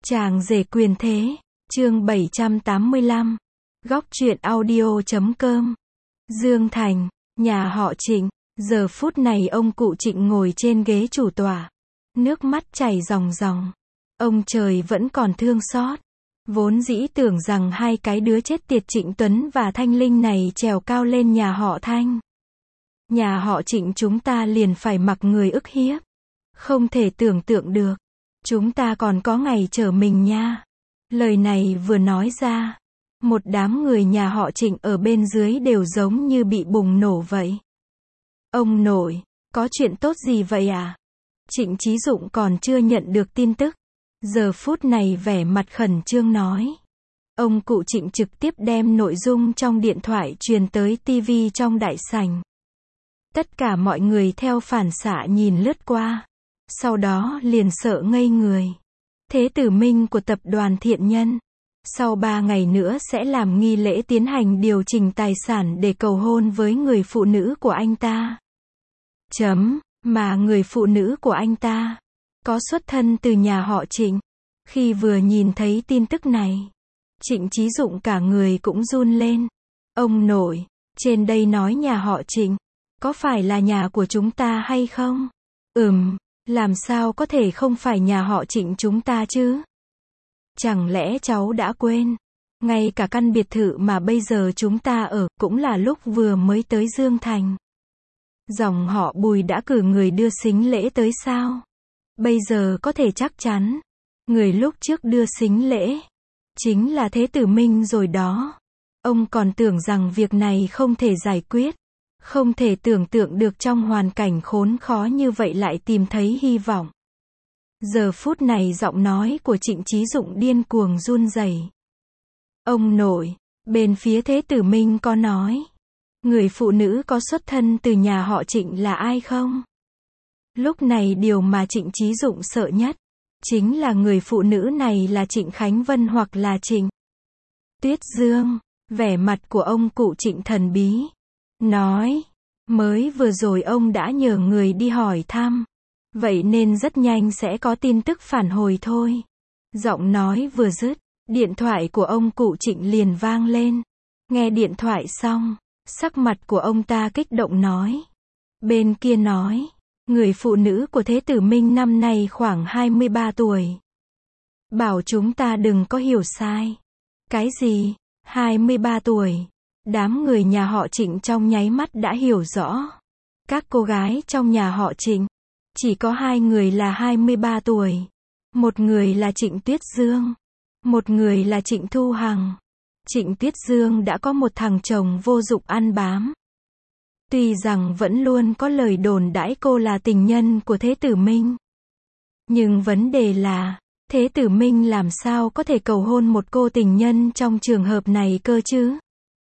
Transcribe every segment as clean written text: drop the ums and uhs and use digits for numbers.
Chàng rể quyền thế, chương 785, góc truyện audio.com. Dương Thành, nhà họ Trịnh, giờ phút này ông cụ Trịnh ngồi trên ghế chủ tọa, nước mắt chảy ròng ròng. Ông trời vẫn còn thương xót. Vốn dĩ tưởng rằng hai cái đứa chết tiệt Trịnh Tuấn và Thanh Linh này trèo cao lên nhà họ Thanh. Nhà họ Trịnh chúng ta liền phải mặc người ức hiếp. Không thể tưởng tượng được. Chúng ta còn có ngày trở mình nha. Lời này vừa nói ra, một đám người nhà họ Trịnh ở bên dưới đều giống như bị bùng nổ vậy. Ông nội, có chuyện tốt gì vậy à? Trịnh Chí Dụng còn chưa nhận được tin tức. Giờ phút này vẻ mặt khẩn trương nói. Ông cụ Trịnh trực tiếp đem nội dung trong điện thoại truyền tới TV trong đại sảnh. Tất cả mọi người theo phản xạ nhìn lướt qua. Sau đó liền sợ ngây người. Thế tử Minh của tập đoàn Thiện Nhân. Sau 3 ngày nữa sẽ làm nghi lễ tiến hành điều chỉnh tài sản để cầu hôn với người phụ nữ của anh ta. Mà người phụ nữ của anh ta có xuất thân từ nhà họ Trịnh. Khi vừa nhìn thấy tin tức này, Trịnh Chí Dụng cả người cũng run lên. Ông nội, trên đây nói nhà họ Trịnh, có phải là nhà của chúng ta hay không? Làm sao có thể không phải nhà họ Trịnh chúng ta chứ? Chẳng lẽ cháu đã quên? Ngay cả căn biệt thự mà bây giờ chúng ta ở cũng là lúc vừa mới tới Dương Thành. Dòng họ Bùi đã cử người đưa sính lễ tới sao? Bây giờ có thể chắc chắn, người lúc trước đưa sính lễ chính là Thế tử Minh rồi đó. Ông còn tưởng rằng việc này không thể giải quyết. Không thể tưởng tượng được trong hoàn cảnh khốn khó như vậy lại tìm thấy hy vọng. Giờ phút này giọng nói của Trịnh Chí Dụng điên cuồng run rẩy. Ông nội, bên phía Thế tử Minh có nói, người phụ nữ có xuất thân từ nhà họ Trịnh là ai không? Lúc này điều mà Trịnh Chí Dụng sợ nhất, chính là người phụ nữ này là Trịnh Khánh Vân hoặc là Trịnh Tuyết Dương. Vẻ mặt của ông cụ Trịnh thần bí. Nói, mới vừa rồi ông đã nhờ người đi hỏi thăm. Vậy nên rất nhanh sẽ có tin tức phản hồi thôi. Giọng nói vừa dứt, điện thoại của ông cụ Trịnh liền vang lên. Nghe điện thoại xong, sắc mặt của ông ta kích động nói. Bên kia nói, người phụ nữ của Thế tử Minh năm nay khoảng 23 tuổi. Bảo chúng ta đừng có hiểu sai. Cái gì? 23 tuổi. Đám người nhà họ Trịnh trong nháy mắt đã hiểu rõ. Các cô gái trong nhà họ Trịnh, chỉ có 2 người là 23 tuổi. Một người là Trịnh Tuyết Dương, một người là Trịnh Thu Hằng. Trịnh Tuyết Dương đã có một thằng chồng vô dụng ăn bám. Tuy rằng vẫn luôn có lời đồn đãi cô là tình nhân của Thế tử Minh. Nhưng vấn đề là, Thế tử Minh làm sao có thể cầu hôn một cô tình nhân trong trường hợp này cơ chứ?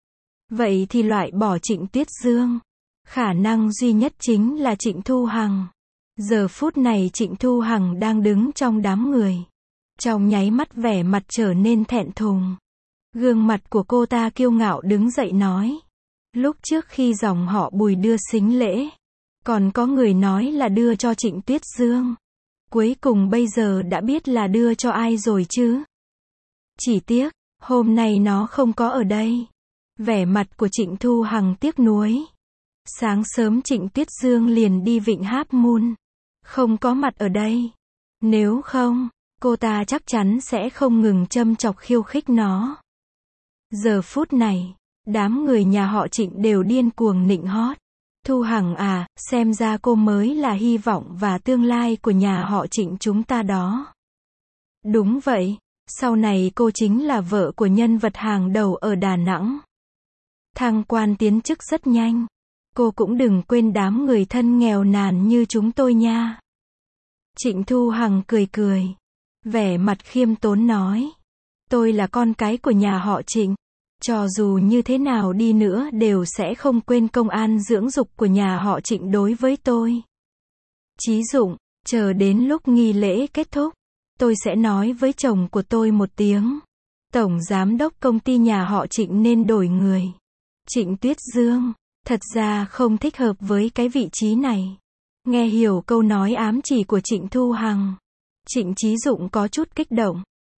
Vậy thì loại bỏ Trịnh Tuyết Dương. Khả năng duy nhất chính là Trịnh Thu Hằng. Giờ phút này Trịnh Thu Hằng đang đứng trong đám người. Trong nháy mắt vẻ mặt trở nên thẹn thùng. Gương mặt của cô ta kiêu ngạo đứng dậy nói. Lúc trước khi dòng họ Bùi đưa sính lễ, còn có người nói là đưa cho Trịnh Tuyết Dương. Cuối cùng bây giờ đã biết là đưa cho ai rồi chứ? Chỉ tiếc, hôm nay nó không có ở đây. Vẻ mặt của Trịnh Thu Hằng tiếc nuối. Sáng sớm Trịnh Tuyết Dương liền đi Vịnh Half Moon. Không có mặt ở đây. Nếu không, cô ta chắc chắn sẽ không ngừng châm chọc khiêu khích nó. Giờ phút này, đám người nhà họ Trịnh đều điên cuồng nịnh hót. Thu Hằng à, xem ra cô mới là hy vọng và tương lai của nhà họ Trịnh chúng ta đó. Đúng vậy, sau này cô chính là vợ của nhân vật hàng đầu ở Đà Nẵng. Thăng quan tiến chức rất nhanh. Cô cũng đừng quên đám người thân nghèo nàn như chúng tôi nha. Trịnh Thu Hằng cười cười. Vẻ mặt khiêm tốn nói. Tôi là con cái của nhà họ Trịnh. Cho dù như thế nào đi nữa đều sẽ không quên công an dưỡng dục của nhà họ Trịnh đối với tôi. Chí Dụng, chờ đến lúc nghi lễ kết thúc, tôi sẽ nói với chồng của tôi một tiếng. Tổng giám đốc công ty nhà họ Trịnh nên đổi người. Trịnh Tuyết Dương, thật ra không thích hợp với cái vị trí này. Nghe hiểu câu nói ám chỉ của Trịnh Thu Hằng, Trịnh Chí Dụng có chút kích động.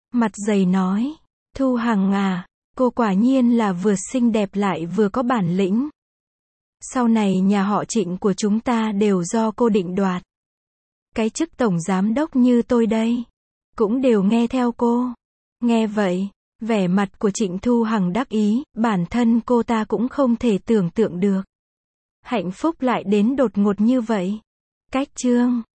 Mặt dày nói, Thu Hằng à, cô quả nhiên là vừa xinh đẹp lại vừa có bản lĩnh. Sau này nhà họ Trịnh của chúng ta đều do cô định đoạt. Cái chức tổng giám đốc như tôi đây, cũng đều nghe theo cô. Nghe vậy, vẻ mặt của Trịnh Thu Hằng đắc ý, bản thân cô ta cũng không thể tưởng tượng được. Hạnh phúc lại đến đột ngột như vậy. Cách chương